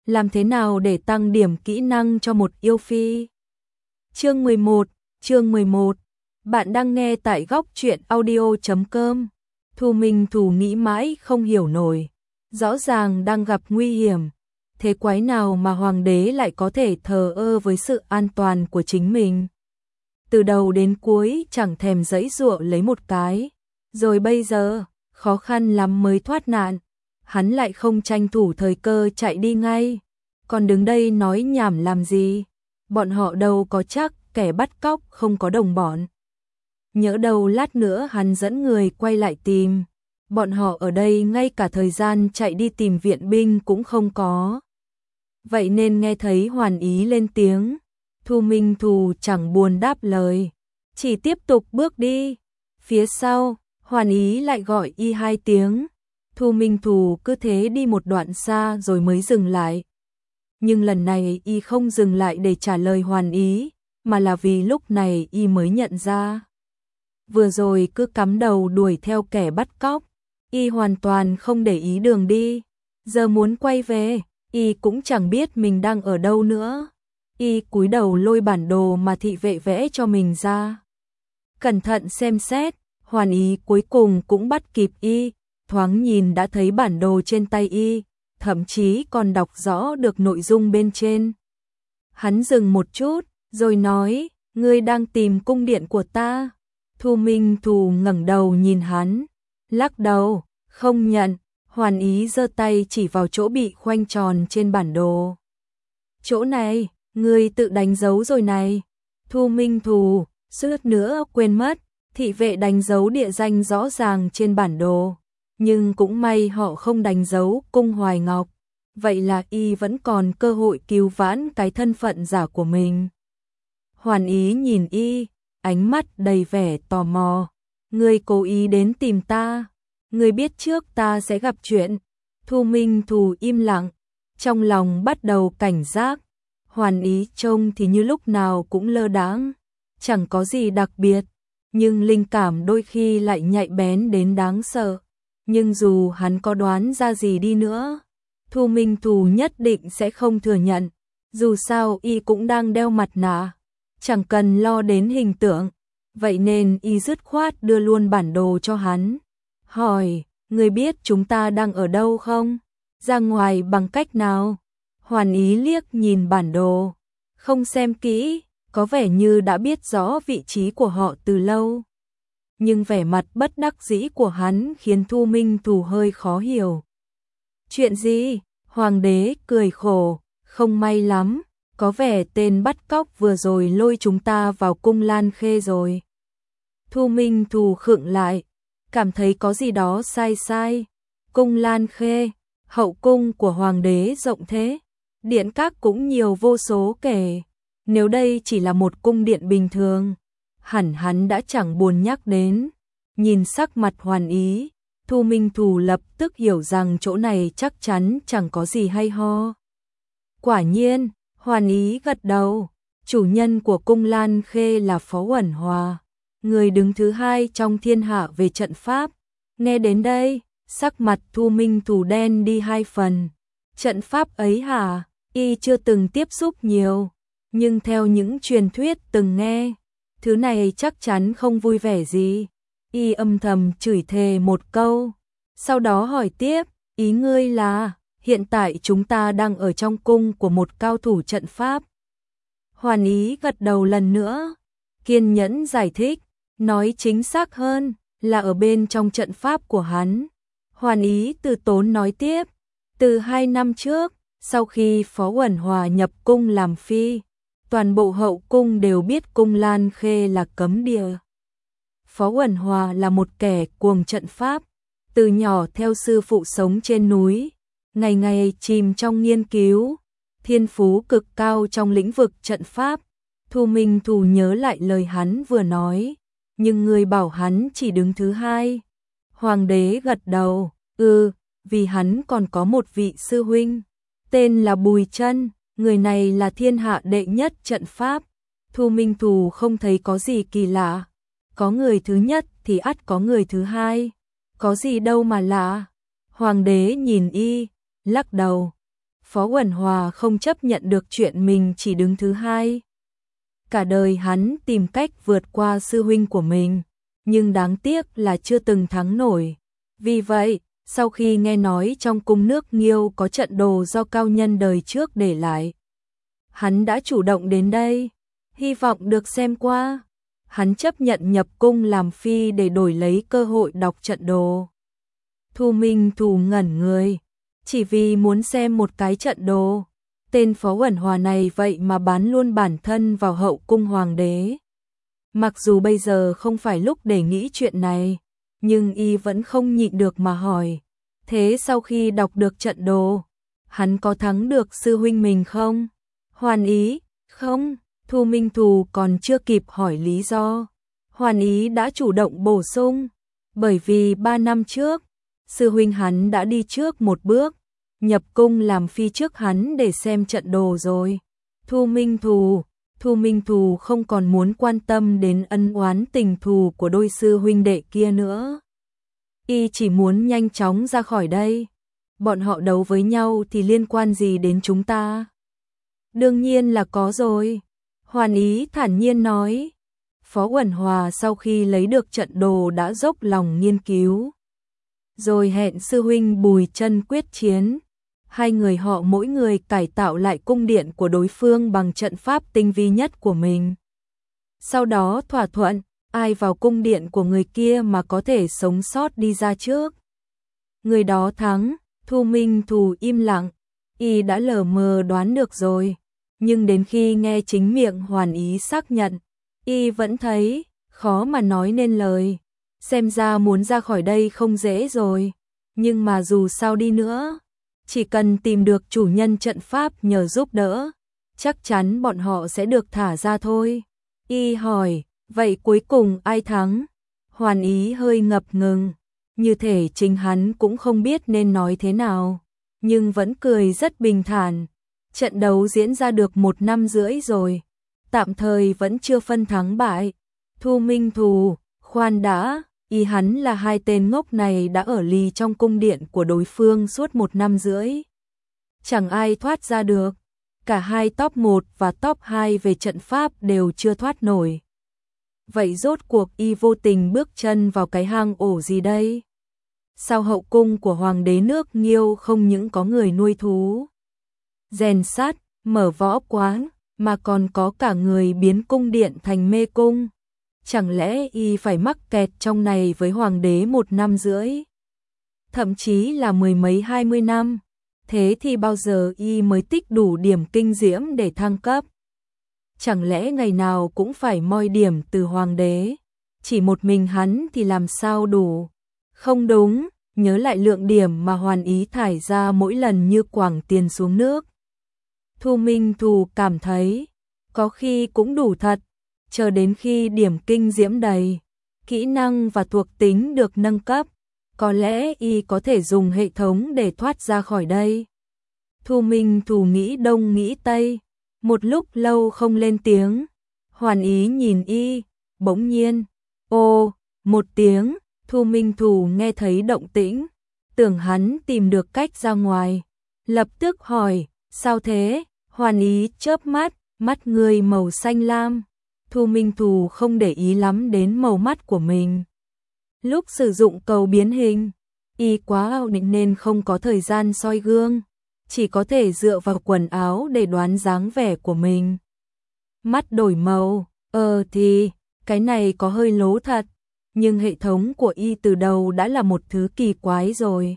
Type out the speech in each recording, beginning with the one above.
Làm thế nào để tăng điểm kỹ năng cho một yêu phi? Chương 11. Bạn đang nghe tại góc truyện audio.com. Thu Minh Thù nghĩ mãi không hiểu nổi. Rõ ràng đang gặp nguy hiểm. Thế quái nào mà hoàng đế lại có thể thờ ơ với sự an toàn của chính mình? Từ đầu đến cuối chẳng thèm giãy giụa lấy một cái. Rồi bây giờ, khó khăn lắm mới thoát nạn. Hắn lại không tranh thủ thời cơ chạy đi ngay. Còn đứng đây nói nhảm làm gì? Bọn họ đâu có chắc kẻ bắt cóc không có đồng bọn. Nhỡ đâu lát nữa hắn dẫn người quay lại tìm. Bọn họ ở đây ngay cả thời gian chạy đi tìm viện binh cũng không có. Vậy nên nghe thấy Hoàn Ý lên tiếng, Thu Minh Thù chẳng buồn đáp lời, chỉ tiếp tục bước đi. Phía sau, Hoàn Ý lại gọi y 2 tiếng. Thu Minh Thù cứ thế đi một đoạn xa rồi mới dừng lại. Nhưng lần này y không dừng lại để trả lời Hoàn Ý, mà là vì lúc này y mới nhận ra. Vừa rồi cứ cắm đầu đuổi theo kẻ bắt cóc, y hoàn toàn không để ý đường đi. Giờ muốn quay về, y cũng chẳng biết mình đang ở đâu nữa. Y cúi đầu lôi bản đồ mà thị vệ vẽ cho mình ra. Cẩn thận xem xét, Hoàn Ý cuối cùng cũng bắt kịp y, thoáng nhìn đã thấy bản đồ trên tay y, thậm chí còn đọc rõ được nội dung bên trên. Hắn dừng một chút, rồi nói, ngươi đang tìm cung điện của ta. Thu Minh Thù ngẩng đầu nhìn hắn, lắc đầu, không nhận. Hoàn Ý giơ tay chỉ vào chỗ bị khoanh tròn trên bản đồ. Chỗ này, ngươi tự đánh dấu rồi này. Thu Minh Thù, suýt nữa quên mất, thị vệ đánh dấu địa danh rõ ràng trên bản đồ. Nhưng cũng may họ không đánh dấu cung Hoài Ngọc. Vậy là y vẫn còn cơ hội cứu vãn cái thân phận giả của mình. Hoàn Ý nhìn y, ánh mắt đầy vẻ tò mò. Ngươi cố ý đến tìm ta. Ngươi biết trước ta sẽ gặp chuyện. Thu Minh Thù im lặng, trong lòng bắt đầu cảnh giác. Hoàn Ý trông thì như lúc nào cũng lơ đãng, chẳng có gì đặc biệt, nhưng linh cảm đôi khi lại nhạy bén đến đáng sợ. Nhưng dù hắn có đoán ra gì đi nữa, Thu Minh Thù nhất định sẽ không thừa nhận. Dù sao y cũng đang đeo mặt nạ, chẳng cần lo đến hình tượng. Vậy nên y dứt khoát đưa luôn bản đồ cho hắn. Hỏi, ngươi biết chúng ta đang ở đâu không? Ra ngoài bằng cách nào? Hoàn Ý liếc nhìn bản đồ, không xem kỹ, có vẻ như đã biết rõ vị trí của họ từ lâu. Nhưng vẻ mặt bất đắc dĩ của hắn khiến Thu Minh Thù hơi khó hiểu. Chuyện gì? Hoàng đế cười khổ, không may lắm, có vẻ tên bắt cóc vừa rồi lôi chúng ta vào cung Lan Khê rồi. Thu Minh Thù khựng lại, cảm thấy có gì đó sai sai. Cung Lan Khê, hậu cung của hoàng đế rộng thế, điện các cũng nhiều vô số kể. Nếu đây chỉ là một cung điện bình thường, hẳn hắn đã chẳng buồn nhắc đến. Nhìn sắc mặt Hoàn Ý, Thu Minh Thù lập tức hiểu rằng chỗ này chắc chắn chẳng có gì hay ho. Quả nhiên, Hoàn Ý gật đầu, chủ nhân của cung Lan Khê là Phó Uẩn Hòa, người đứng thứ 2 trong thiên hạ về trận pháp. Nghe đến đây, sắc mặt Thu Minh Thù đen đi 2 phần. Trận pháp ấy hả? Y chưa từng tiếp xúc nhiều, nhưng theo những truyền thuyết từng nghe, thứ này chắc chắn không vui vẻ gì. Y âm thầm chửi thề một câu, sau đó hỏi tiếp, ý ngươi là, hiện tại chúng ta đang ở trong cung của một cao thủ trận pháp. Hoàn Ý gật đầu lần nữa, kiên nhẫn giải thích, nói chính xác hơn là ở bên trong trận pháp của hắn. Hoàn Ý từ tốn nói tiếp, từ 2 năm trước, sau khi Phó Uẩn Hòa nhập cung làm phi, toàn bộ hậu cung đều biết cung Lan Khê là cấm địa. Phó Uẩn Hòa là một kẻ cuồng trận pháp, từ nhỏ theo sư phụ sống trên núi, ngày ngày chìm trong nghiên cứu, thiên phú cực cao trong lĩnh vực trận pháp. Thu Minh Thù nhớ lại lời hắn vừa nói, nhưng người bảo hắn chỉ đứng thứ 2. Hoàng đế gật đầu, vì hắn còn có một vị sư huynh, tên là Bùi Chân, người này là thiên hạ đệ nhất trận pháp. Thu Minh Thù không thấy có gì kỳ lạ, có người thứ nhất thì ắt có người thứ 2, có gì đâu mà lạ. Hoàng đế nhìn y, lắc đầu. Phó Uẩn Hòa không chấp nhận được chuyện mình chỉ đứng thứ hai. Cả đời hắn tìm cách vượt qua sư huynh của mình, nhưng đáng tiếc là chưa từng thắng nổi. Vì vậy, sau khi nghe nói trong cung nước Nghiêu có trận đồ do cao nhân đời trước để lại, hắn đã chủ động đến đây, hy vọng được xem qua. Hắn chấp nhận nhập cung làm phi để đổi lấy cơ hội đọc trận đồ. Thu Minh Thù ngẩn người, chỉ vì muốn xem một cái trận đồ. Tên Phó Uẩn Hòa này vậy mà bán luôn bản thân vào hậu cung hoàng đế. Mặc dù bây giờ không phải lúc để nghĩ chuyện này, nhưng y vẫn không nhịn được mà hỏi. Thế sau khi đọc được trận đồ, hắn có thắng được sư huynh mình không? Hoàn Ý, không. Thu Minh Thù còn chưa kịp hỏi lý do, Hoàn Ý đã chủ động bổ sung. Bởi vì 3 năm trước, sư huynh hắn đã đi trước một bước, nhập cung làm phi trước hắn để xem trận đồ rồi. Thu Minh Thù không còn muốn quan tâm đến ân oán tình thù của đôi sư huynh đệ kia nữa. Y chỉ muốn nhanh chóng ra khỏi đây. Bọn họ đấu với nhau thì liên quan gì đến chúng ta? Đương nhiên là có rồi. Hoàn Ý thản nhiên nói. Phó Uẩn Hòa sau khi lấy được trận đồ đã dốc lòng nghiên cứu, rồi hẹn sư huynh Bùi Chân quyết chiến. Hai người họ mỗi người cải tạo lại cung điện của đối phương bằng trận pháp tinh vi nhất của mình. Sau đó thỏa thuận, ai vào cung điện của người kia mà có thể sống sót đi ra trước, người đó thắng. Thu Minh Thù im lặng, y đã lờ mờ đoán được rồi, nhưng đến khi nghe chính miệng Hoàn Ý xác nhận, y vẫn thấy khó mà nói nên lời. Xem ra muốn ra khỏi đây không dễ rồi, nhưng mà dù sao đi nữa, chỉ cần tìm được chủ nhân trận pháp nhờ giúp đỡ, chắc chắn bọn họ sẽ được thả ra thôi. Y hỏi, vậy cuối cùng ai thắng? Hoàn Ý hơi ngập ngừng, như thể chính hắn cũng không biết nên nói thế nào, nhưng vẫn cười rất bình thản. Trận đấu diễn ra được 1 năm rưỡi rồi, tạm thời vẫn chưa phân thắng bại. Thu Minh Thù, khoan đã, ý hắn là hai tên ngốc này đã ở lì trong cung điện của đối phương suốt 1 năm rưỡi. Chẳng ai thoát ra được, cả hai top 1 và top 2 về trận pháp đều chưa thoát nổi. Vậy rốt cuộc y vô tình bước chân vào cái hang ổ gì đây? Sao hậu cung của hoàng đế nước Nghiêu không những có người nuôi thú, rèn sắt, mở võ quán, mà còn có cả người biến cung điện thành mê cung? Chẳng lẽ y phải mắc kẹt trong này với hoàng đế 1 năm rưỡi? Thậm chí là 10 mấy 20 năm. Thế thì bao giờ y mới tích đủ điểm kinh diễm để thăng cấp? Chẳng lẽ ngày nào cũng phải moi điểm từ hoàng đế? Chỉ một mình hắn thì làm sao đủ? Không đúng, nhớ lại lượng điểm mà Hoàn Ý thải ra mỗi lần như quẳng tiền xuống nước. Thu Minh Thù cảm thấy, có khi cũng đủ thật, chờ đến khi điểm kinh diễm đầy, kỹ năng và thuộc tính được nâng cấp, có lẽ y có thể dùng hệ thống để thoát ra khỏi đây. Thu Minh Thù nghĩ đông nghĩ tây, một lúc lâu không lên tiếng. Hoàn Ý nhìn y, bỗng nhiên, ô, một tiếng. Thu Minh Thù nghe thấy động tĩnh, tưởng hắn tìm được cách ra ngoài, lập tức hỏi, sao thế? Hoàn Ý chớp mắt, mắt người màu xanh lam. Thu Minh Thù không để ý lắm đến màu mắt của mình. Lúc sử dụng cầu biến hình, y quá ảo nên không có thời gian soi gương, chỉ có thể dựa vào quần áo để đoán dáng vẻ của mình. Mắt đổi màu, thì, cái này có hơi lố thật, nhưng hệ thống của y từ đầu đã là một thứ kỳ quái rồi.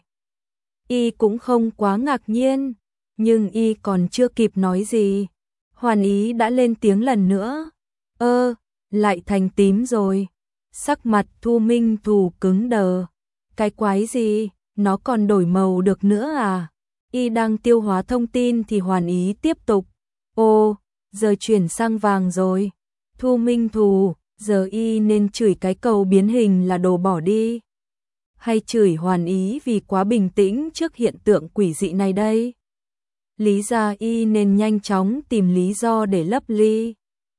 Y cũng không quá ngạc nhiên, nhưng y còn chưa kịp nói gì, Hoàn Ý đã lên tiếng lần nữa. Lại thành tím rồi. Sắc mặt Thu Minh Thù cứng đờ. Cái quái gì, nó còn đổi màu được nữa à? Y đang tiêu hóa thông tin thì Hoàn Ý tiếp tục. Giờ chuyển sang vàng rồi. Thu Minh Thù, giờ y nên chửi cái cầu biến hình là đồ bỏ đi, hay chửi Hoàn Ý vì quá bình tĩnh trước hiện tượng quỷ dị này đây? Lý ra y nên nhanh chóng tìm lý do để lấp ly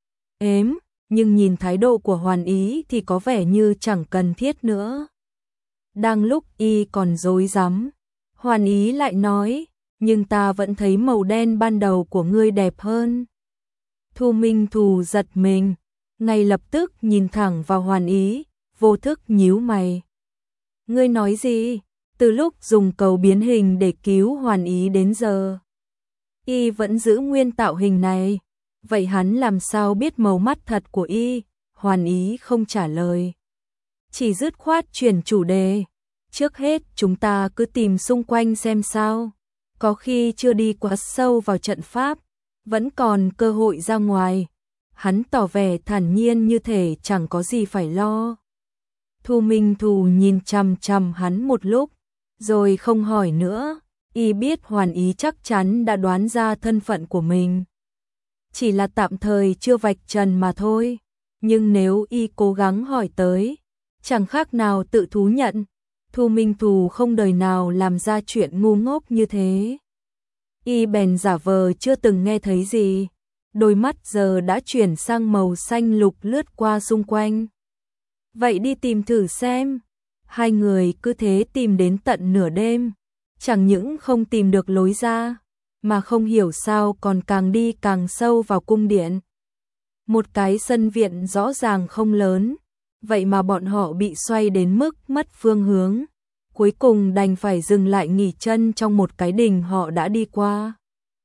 nhưng nhìn thái độ của Hoàn Ý thì có vẻ như chẳng cần thiết nữa. Đang lúc y còn rối rắm, Hoàn Ý lại nói, nhưng ta vẫn thấy màu đen ban đầu của ngươi đẹp hơn. Thu Minh Thù giật mình, ngay lập tức nhìn thẳng vào Hoàn Ý, vô thức nhíu mày. Ngươi nói gì? Từ lúc dùng cầu biến hình để cứu Hoàn Ý đến giờ, y vẫn giữ nguyên tạo hình này. Vậy hắn làm sao biết màu mắt thật của y? Hoàn Ý không trả lời, chỉ dứt khoát chuyển chủ đề. Trước hết chúng ta cứ tìm xung quanh xem sao. Có khi chưa đi quá sâu vào trận pháp, vẫn còn cơ hội ra ngoài. Hắn tỏ vẻ thản nhiên như thể chẳng có gì phải lo. Thu Minh Thù nhìn chằm chằm hắn một lúc, rồi không hỏi nữa. Y biết Hoàn Ý chắc chắn đã đoán ra thân phận của mình, chỉ là tạm thời chưa vạch trần mà thôi. Nhưng nếu y cố gắng hỏi tới, chẳng khác nào tự thú nhận. Thu Minh Thù không đời nào làm ra chuyện ngu ngốc như thế. Y bèn giả vờ chưa từng nghe thấy gì, đôi mắt giờ đã chuyển sang màu xanh lục lướt qua xung quanh. Vậy đi tìm thử xem. Hai người cứ thế tìm đến tận nửa đêm, chẳng những không tìm được lối ra, mà không hiểu sao còn càng đi càng sâu vào cung điện. Một cái sân viện rõ ràng không lớn, vậy mà bọn họ bị xoay đến mức mất phương hướng. Cuối cùng đành phải dừng lại nghỉ chân trong một cái đình họ đã đi qua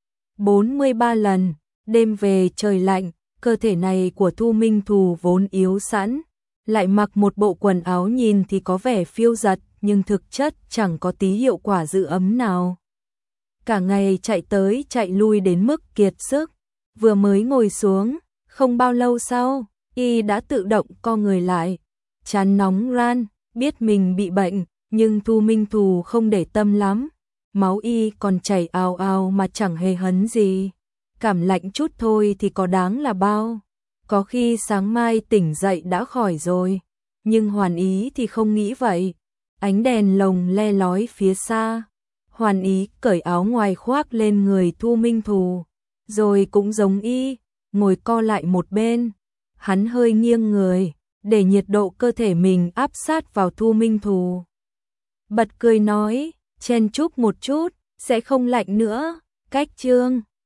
43 lần. Đêm về trời lạnh, cơ thể này của Thu Minh Thù vốn yếu sẵn, lại mặc một bộ quần áo nhìn thì có vẻ phiêu dật, nhưng thực chất chẳng có tí hiệu quả giữ ấm nào. Cả ngày chạy tới chạy lui đến mức kiệt sức, vừa mới ngồi xuống, không bao lâu sau, y đã tự động co người lại, trán nóng ran, biết mình bị bệnh, nhưng Thu Minh Thù không để tâm lắm. Máu y còn chảy ào ào mà chẳng hề hấn gì. Cảm lạnh chút thôi thì có đáng là bao. Có khi sáng mai tỉnh dậy đã khỏi rồi. Nhưng Hoàn Ý thì không nghĩ vậy. Ánh đèn lồng le lói phía xa. Hoàn Ý cởi áo ngoài khoác lên người Thu Minh Thù, rồi cũng giống y, ngồi co lại một bên. Hắn hơi nghiêng người, để nhiệt độ cơ thể mình áp sát vào Thu Minh Thù. Bật cười nói, chen chúc một chút, sẽ không lạnh nữa. Cách chương